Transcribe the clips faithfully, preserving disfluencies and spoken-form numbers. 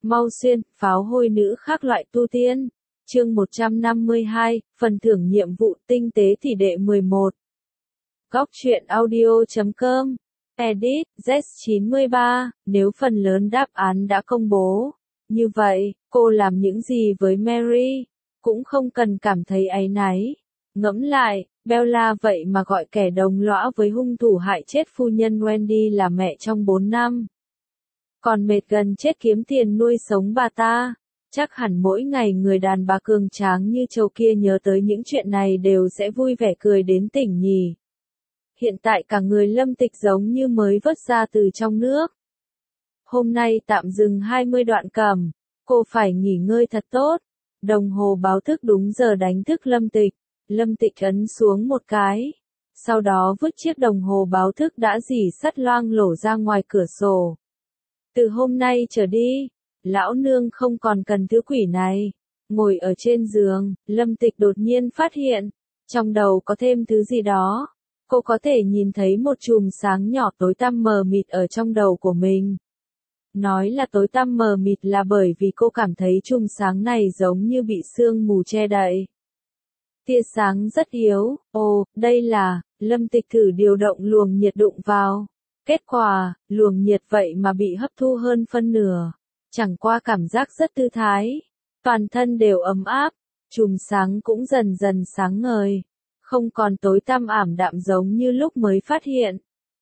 Mau xuyên, pháo hôi nữ khác loại tu tiên. Chương một trăm năm mươi hai, phần thưởng nhiệm vụ tinh tế tỷ đệ mười một. Góc truyện audio.com. Edit, Z chín mươi ba, nếu phần lớn đáp án đã công bố. Như vậy, cô làm những gì với Mary? Cũng không cần cảm thấy áy náy. Ngẫm lại, Bella vậy mà gọi kẻ đồng lõa với hung thủ hại chết phu nhân Wendy là mẹ trong bốn năm. Còn mệt gần chết kiếm tiền nuôi sống bà ta. Chắc hẳn mỗi ngày người đàn bà cường tráng như châu kia nhớ tới những chuyện này đều sẽ vui vẻ cười đến tỉnh nhỉ. Hiện tại cả người Lâm Tịch giống như mới vớt ra từ trong nước. Hôm nay tạm dừng hai mươi đoạn cầm, cô phải nghỉ ngơi thật tốt. Đồng hồ báo thức đúng giờ đánh thức Lâm Tịch. Lâm Tịch ấn xuống một cái. Sau đó vứt chiếc đồng hồ báo thức đã rỉ sắt loang lổ ra ngoài cửa sổ. Từ hôm nay trở đi, lão nương không còn cần thứ quỷ này. Ngồi ở trên giường, Lâm Tịch đột nhiên phát hiện, trong đầu có thêm thứ gì đó. Cô có thể nhìn thấy một chùm sáng nhỏ tối tăm mờ mịt ở trong đầu của mình. Nói là tối tăm mờ mịt là bởi vì cô cảm thấy chùm sáng này giống như bị sương mù che đậy. Tia sáng rất yếu, ồ, đây là, Lâm Tịch thử điều động luồng nhiệt đụng vào. Kết quả, luồng nhiệt vậy mà bị hấp thu hơn phân nửa. Chẳng qua cảm giác rất thư thái. Toàn thân đều ấm áp, chùm sáng cũng dần dần sáng ngời. Không còn tối tăm ảm đạm giống như lúc mới phát hiện.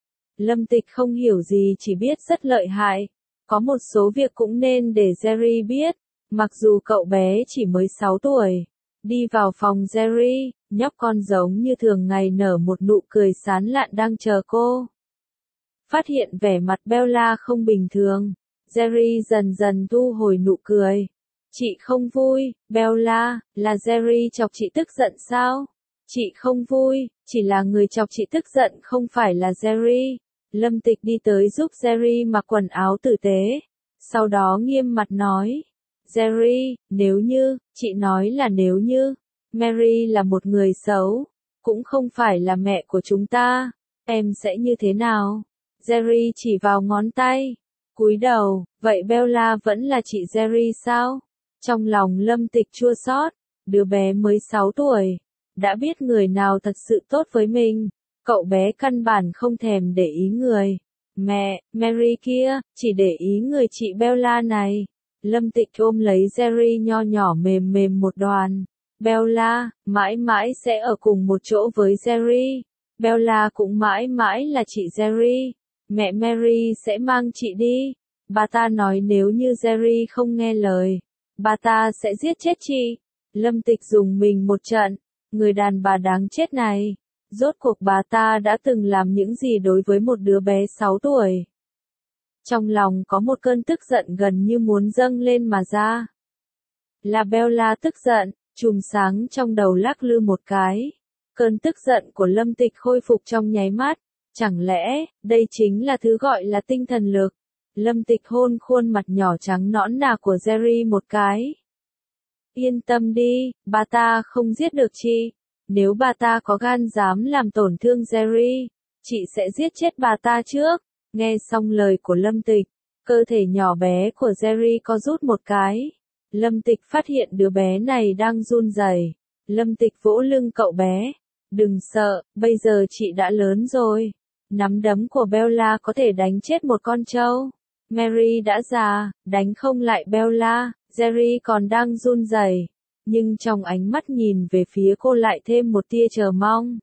Lâm Tịch không hiểu gì chỉ biết rất lợi hại. Có một số việc cũng nên để Jerry biết. Mặc dù cậu bé chỉ mới sáu tuổi. Đi vào phòng Jerry, nhóc con giống như thường ngày nở một nụ cười sán lạn đang chờ cô. Phát hiện vẻ mặt Bella không bình thường. Jerry dần dần thu hồi nụ cười. Chị không vui, Bella, là Jerry chọc chị tức giận sao? Chị không vui, chỉ là người chọc chị tức giận không phải là Jerry. Lâm Tịch đi tới giúp Jerry mặc quần áo tử tế. Sau đó nghiêm mặt nói. Jerry, nếu như, chị nói là nếu như, Mary là một người xấu, cũng không phải là mẹ của chúng ta, em sẽ như thế nào? Jerry chỉ vào ngón tay, cúi đầu, vậy Bella vẫn là chị Jerry sao? Trong lòng Lâm Tịch chua xót, đứa bé mới sáu tuổi, đã biết người nào thật sự tốt với mình, cậu bé căn bản không thèm để ý người. Mẹ, Mary kia, chỉ để ý người chị Bella này. Lâm Tịch ôm lấy Jerry nho nhỏ mềm mềm một đoàn. Bella, mãi mãi sẽ ở cùng một chỗ với Jerry. Bella cũng mãi mãi là chị Jerry. Mẹ Mary sẽ mang chị đi. Bà ta nói nếu như Jerry không nghe lời, bà ta sẽ giết chết chị. Lâm Tịch dùng mình một trận. Người đàn bà đáng chết này. Rốt cuộc bà ta đã từng làm những gì đối với một đứa bé sáu tuổi. Trong lòng có một cơn tức giận gần như muốn dâng lên mà ra. Là Bella tức giận, chùm sáng trong đầu lắc lư một cái. Cơn tức giận của Lâm Tịch khôi phục trong nháy mắt. Chẳng lẽ, đây chính là thứ gọi là tinh thần lực. Lâm Tịch hôn khuôn mặt nhỏ trắng nõn nà của Jerry một cái. Yên tâm đi, bà ta không giết được chị. Nếu bà ta có gan dám làm tổn thương Jerry, chị sẽ giết chết bà ta trước. Nghe xong lời của Lâm Tịch, cơ thể nhỏ bé của Jerry co rút một cái. Lâm Tịch phát hiện đứa bé này đang run rẩy. Lâm Tịch vỗ lưng cậu bé. Đừng sợ, bây giờ chị đã lớn rồi. Nắm đấm của Bella có thể đánh chết một con trâu. Mary đã già, đánh không lại Bella. Jerry còn đang run rẩy, nhưng trong ánh mắt nhìn về phía cô lại thêm một tia chờ mong.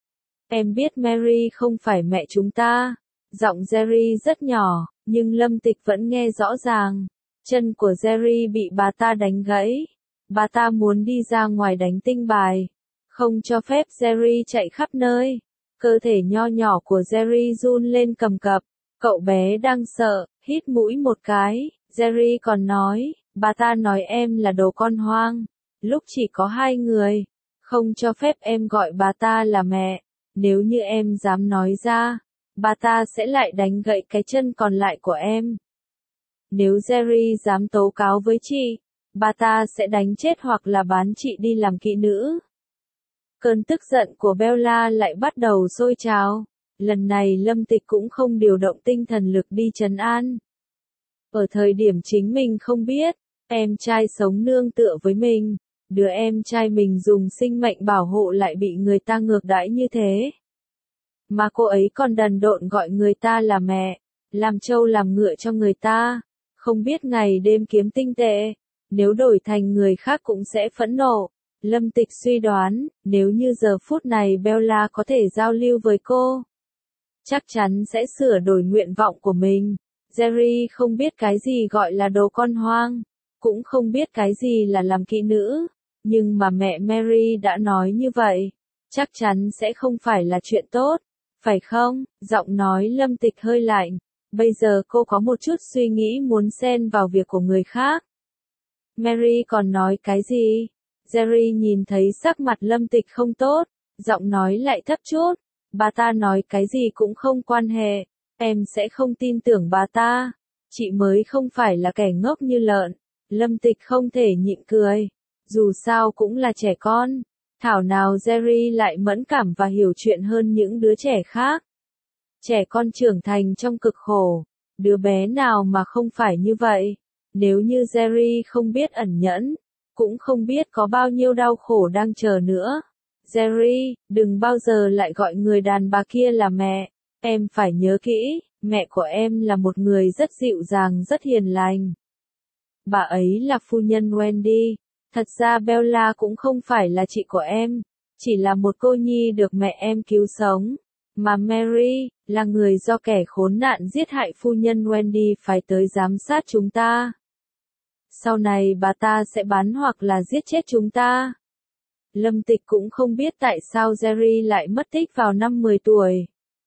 Em biết Mary không phải mẹ chúng ta. Giọng Jerry rất nhỏ, nhưng Lâm Tịch vẫn nghe rõ ràng. Chân của Jerry bị bà ta đánh gãy. Bà ta muốn đi ra ngoài đánh tinh bài. Không cho phép Jerry chạy khắp nơi. Cơ thể nho nhỏ của Jerry run lên cầm cập. Cậu bé đang sợ, hít mũi một cái. Jerry còn nói, bà ta nói em là đồ con hoang. Lúc chỉ có hai người. Không cho phép em gọi bà ta là mẹ. Nếu như em dám nói ra, bà ta sẽ lại đánh gãy cái chân còn lại của em. Nếu Jerry dám tố cáo với chị, bà ta sẽ đánh chết hoặc là bán chị đi làm kỹ nữ. Cơn tức giận của Bella lại bắt đầu sôi trào. Lần này Lâm Tịch cũng không điều động tinh thần lực đi trấn an. Ở thời điểm chính mình không biết, em trai sống nương tựa với mình, đứa em trai mình dùng sinh mệnh bảo hộ lại bị người ta ngược đãi như thế. Mà cô ấy còn đần độn gọi người ta là mẹ, làm trâu làm ngựa cho người ta, không biết ngày đêm kiếm tinh tệ, nếu đổi thành người khác cũng sẽ phẫn nộ. Lâm Tịch suy đoán, nếu như giờ phút này Bella có thể giao lưu với cô, chắc chắn sẽ sửa đổi nguyện vọng của mình. Jerry không biết cái gì gọi là đồ con hoang, cũng không biết cái gì là làm kỹ nữ, nhưng mà mẹ Mary đã nói như vậy, chắc chắn sẽ không phải là chuyện tốt, phải không? Giọng nói Lâm Tịch hơi lạnh, bây giờ cô có một chút suy nghĩ muốn xen vào việc của người khác. Mary còn nói cái gì? Jerry nhìn thấy sắc mặt Lâm Tịch không tốt, giọng nói lại thấp chút, bà ta nói cái gì cũng không quan hệ, em sẽ không tin tưởng bà ta, chị mới không phải là kẻ ngốc như lợn. Lâm Tịch không thể nhịn cười, dù sao cũng là trẻ con, thảo nào Jerry lại mẫn cảm và hiểu chuyện hơn những đứa trẻ khác. Trẻ con trưởng thành trong cực khổ, đứa bé nào mà không phải như vậy, nếu như Jerry không biết ẩn nhẫn, cũng không biết có bao nhiêu đau khổ đang chờ nữa. Jerry, đừng bao giờ lại gọi người đàn bà kia là mẹ, em phải nhớ kỹ, mẹ của em là một người rất dịu dàng rất hiền lành. Bà ấy là phu nhân Wendy, thật ra Bella cũng không phải là chị của em, chỉ là một cô nhi được mẹ em cứu sống, mà Mary, là người do kẻ khốn nạn giết hại phu nhân Wendy phải tới giám sát chúng ta. Sau này bà ta sẽ bán hoặc là giết chết chúng ta. Lâm Tịch cũng không biết tại sao Jerry lại mất tích vào năm mười tuổi.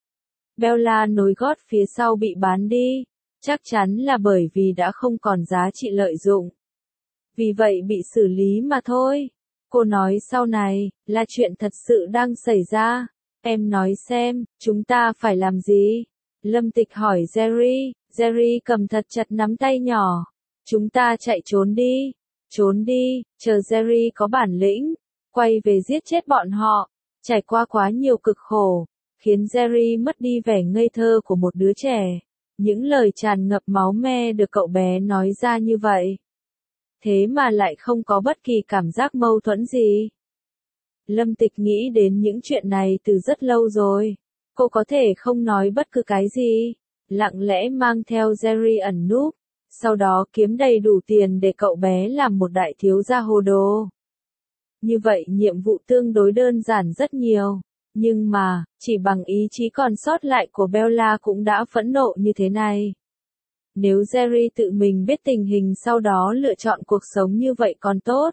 Bella nối gót phía sau bị bán đi, chắc chắn là bởi vì đã không còn giá trị lợi dụng. Vì vậy bị xử lý mà thôi. Cô nói sau này, là chuyện thật sự đang xảy ra. Em nói xem, chúng ta phải làm gì? Lâm Tịch hỏi Jerry, Jerry cầm thật chặt nắm tay nhỏ. Chúng ta chạy trốn đi, trốn đi, chờ Jerry có bản lĩnh, quay về giết chết bọn họ. Trải qua quá nhiều cực khổ, khiến Jerry mất đi vẻ ngây thơ của một đứa trẻ. Những lời tràn ngập máu me được cậu bé nói ra như vậy. Thế mà lại không có bất kỳ cảm giác mâu thuẫn gì. Lâm Tịch nghĩ đến những chuyện này từ rất lâu rồi. Cô có thể không nói bất cứ cái gì, lặng lẽ mang theo Jerry ẩn núp, sau đó kiếm đầy đủ tiền để cậu bé làm một đại thiếu gia hồ đồ. Như vậy nhiệm vụ tương đối đơn giản rất nhiều, nhưng mà, chỉ bằng ý chí còn sót lại của Bella cũng đã phẫn nộ như thế này. Nếu Jerry tự mình biết tình hình sau đó lựa chọn cuộc sống như vậy còn tốt.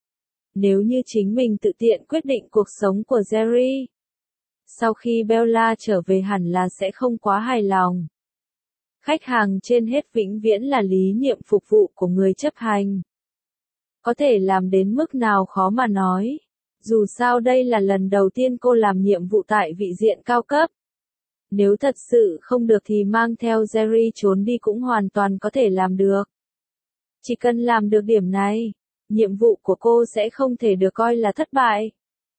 Nếu như chính mình tự tiện quyết định cuộc sống của Jerry, sau khi Bella trở về hẳn là sẽ không quá hài lòng. Khách hàng trên hết vĩnh viễn là lý niệm phục vụ của người chấp hành. Có thể làm đến mức nào khó mà nói. Dù sao đây là lần đầu tiên cô làm nhiệm vụ tại vị diện cao cấp. Nếu thật sự không được thì mang theo Jerry trốn đi cũng hoàn toàn có thể làm được. Chỉ cần làm được điểm này, nhiệm vụ của cô sẽ không thể được coi là thất bại.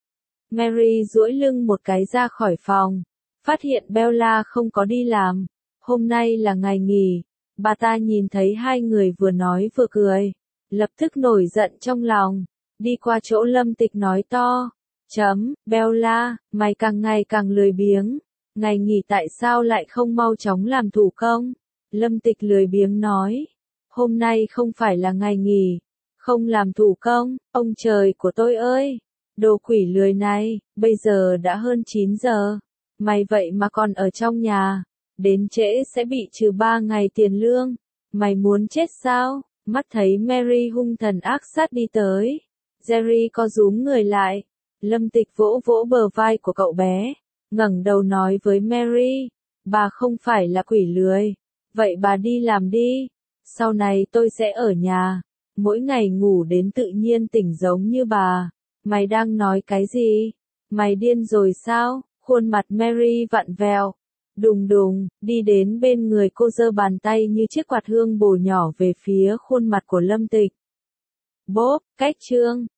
Mary duỗi lưng một cái ra khỏi phòng, phát hiện Bella không có đi làm. Hôm nay là ngày nghỉ, bà ta nhìn thấy hai người vừa nói vừa cười, lập tức nổi giận trong lòng, đi qua chỗ Lâm Tịch nói to, chấm, Bella, mày càng ngày càng lười biếng, ngày nghỉ tại sao lại không mau chóng làm thủ công? Lâm Tịch lười biếng nói, hôm nay không phải là ngày nghỉ, không làm thủ công, ông trời của tôi ơi, đồ quỷ lười này, bây giờ đã hơn chín giờ, mày vậy mà còn ở trong nhà. Đến trễ sẽ bị trừ ba ngày tiền lương. Mày muốn chết sao? Mắt thấy Mary hung thần ác sát đi tới. Jerry co rúm người lại. Lâm Tịch vỗ vỗ bờ vai của cậu bé. Ngẩng đầu nói với Mary. Bà không phải là quỷ lười. Vậy bà đi làm đi. Sau này tôi sẽ ở nhà. Mỗi ngày ngủ đến tự nhiên tỉnh giống như bà. Mày đang nói cái gì? Mày điên rồi sao? Khuôn mặt Mary vặn vẹo. Đùng đùng, đi đến bên người cô giơ bàn tay như chiếc quạt hương bổ nhỏ về phía khuôn mặt của Lâm Tịch. Bốp, cách chương.